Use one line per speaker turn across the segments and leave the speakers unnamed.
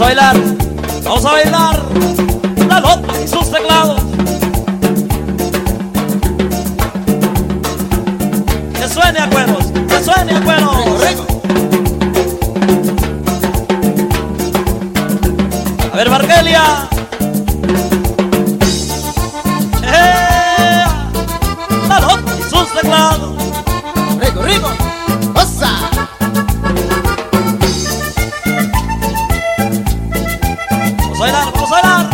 bailar, vamos a bailar la nota y sus teclados. Que suene a cueros, que suene a cueros. A ver, Margelia. La nota y sus teclados.
Rico, rico. ¡Osa!
Vamos a bailar, vamos a bailar.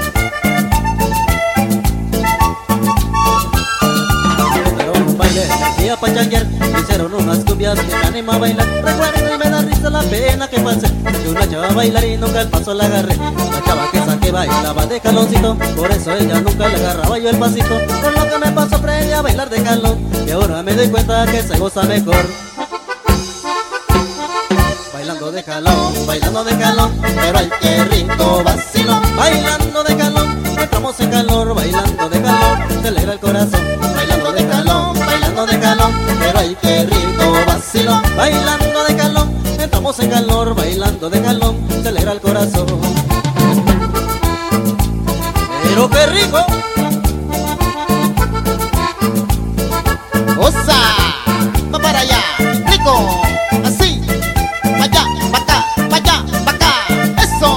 Hicieron un baile de día pa' changuear, hicieron unas cumbias que me anima a bailar. Recuerdo y me da risa la pena que pasé, que una chava a bailar y nunca el paso la agarré. La chava que saqué bailaba de caloncito, por eso ella nunca le agarraba yo el pasito. Por lo que me pasó aprendí a bailar de calón, y ahora me doy cuenta que se goza mejor. Bailando de calón, pero ay qué rico vacilo. Bailando de calón, entramos en calor. Bailando de calón, se alegra el corazón. Bailando de calón, pero ay qué rico vacilo. Bailando de calón, entramos en calor. Bailando de calón, se alegra el corazón. Pero qué rico. ¡Osa! ¡Va para allá! ¡Rico! ¡Así! ¡Pa' allá! ¡Pa' acá! ¡Pa' allá! ¡Pa' acá! ¡Eso!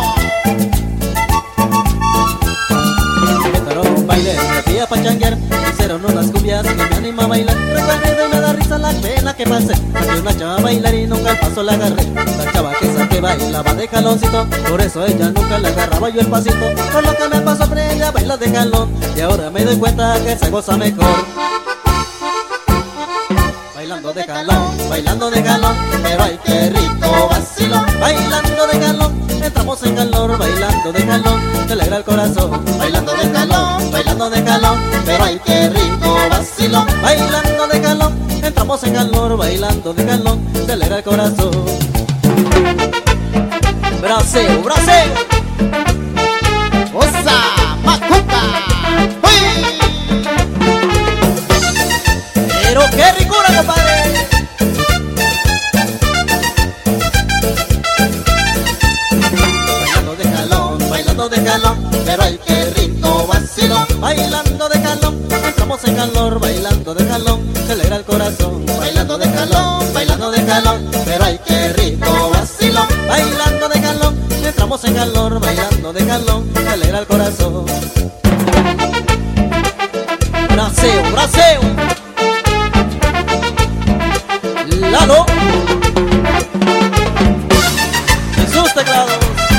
Inventaron un baile de día pa' changuear, hicieron unas cumbias que me anima a bailar. Recuerdo y me da risa la pena que pasé, que una chava a bailar y nunca el paso la agarré. La chava que saqué bailaba de caloncito, por eso ella nunca le agarraba yo el pasito. Por lo que me pasó aprendí a bailar de calón, y ahora me doy cuenta que se goza mejor. Bailando de calón, pero ay qué rico vacilo. Bailando de calón, entramos en calor. Bailando de calón, se alegra el corazón. Bailando de calón, pero ay qué rico vacilo. Bailando de calón, entramos en calor. Bailando de calón, se alegra el corazón. Brasil, Brasil. ¡Osa! ¡Macuca! ¡Uy! Pero qué ricura, compadre. De calón, pero ay qué rico vacilo. Bailando de calón, entramos en calor. Bailando de calón, se alegra el corazón. Bailando de calón, pero ay qué rico vacilo. Bailando de calón, entramos en calor. Bailando de calón, se alegra el corazón. Brasil, Brasil. Lalo y sus teclados.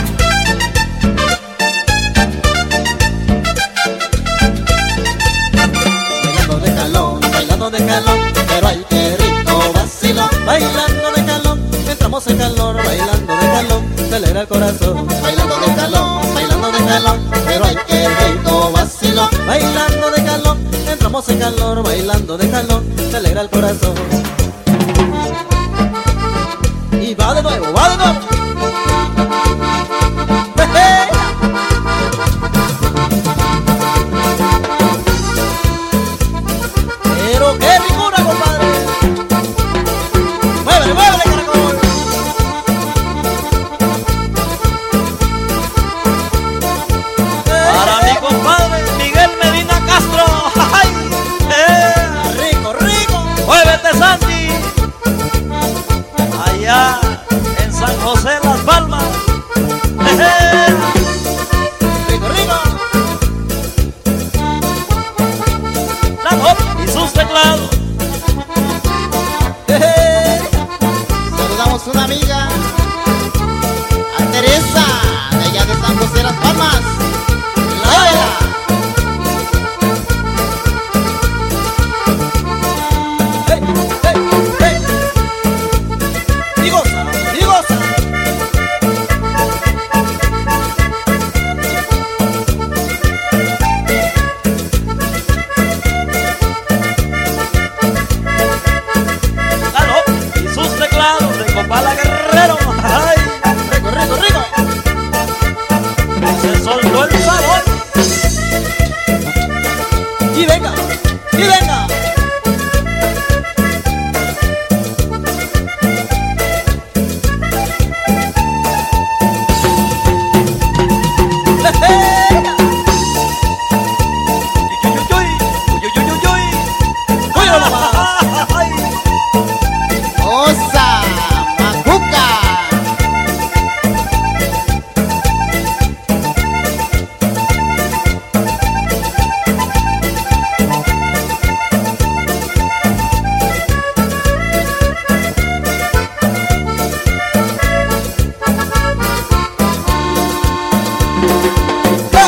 De calón, pero ay qué rico vacilo. Bailando de calón, entramos en calor. Bailando de calón, se alegra el corazón. Bailando de calón, pero ay qué rico vacilo. Bailando de calón, entramos en calor. Bailando de calón, se alegra el corazón. Y va de nuevo, va de nuevo. Pero qué ricura, compadre. Muévele, muévele, caracol.
Para mi compadre Miguel Medina Castro. ¡Ay!
Rico, rico.
Muévete, Santi. Allá en San José Las Palmas.
Rico, rico.
La nota y sus teclados.
Saludamos a una amiga, a Teresa, de allá de San José Las Palmas.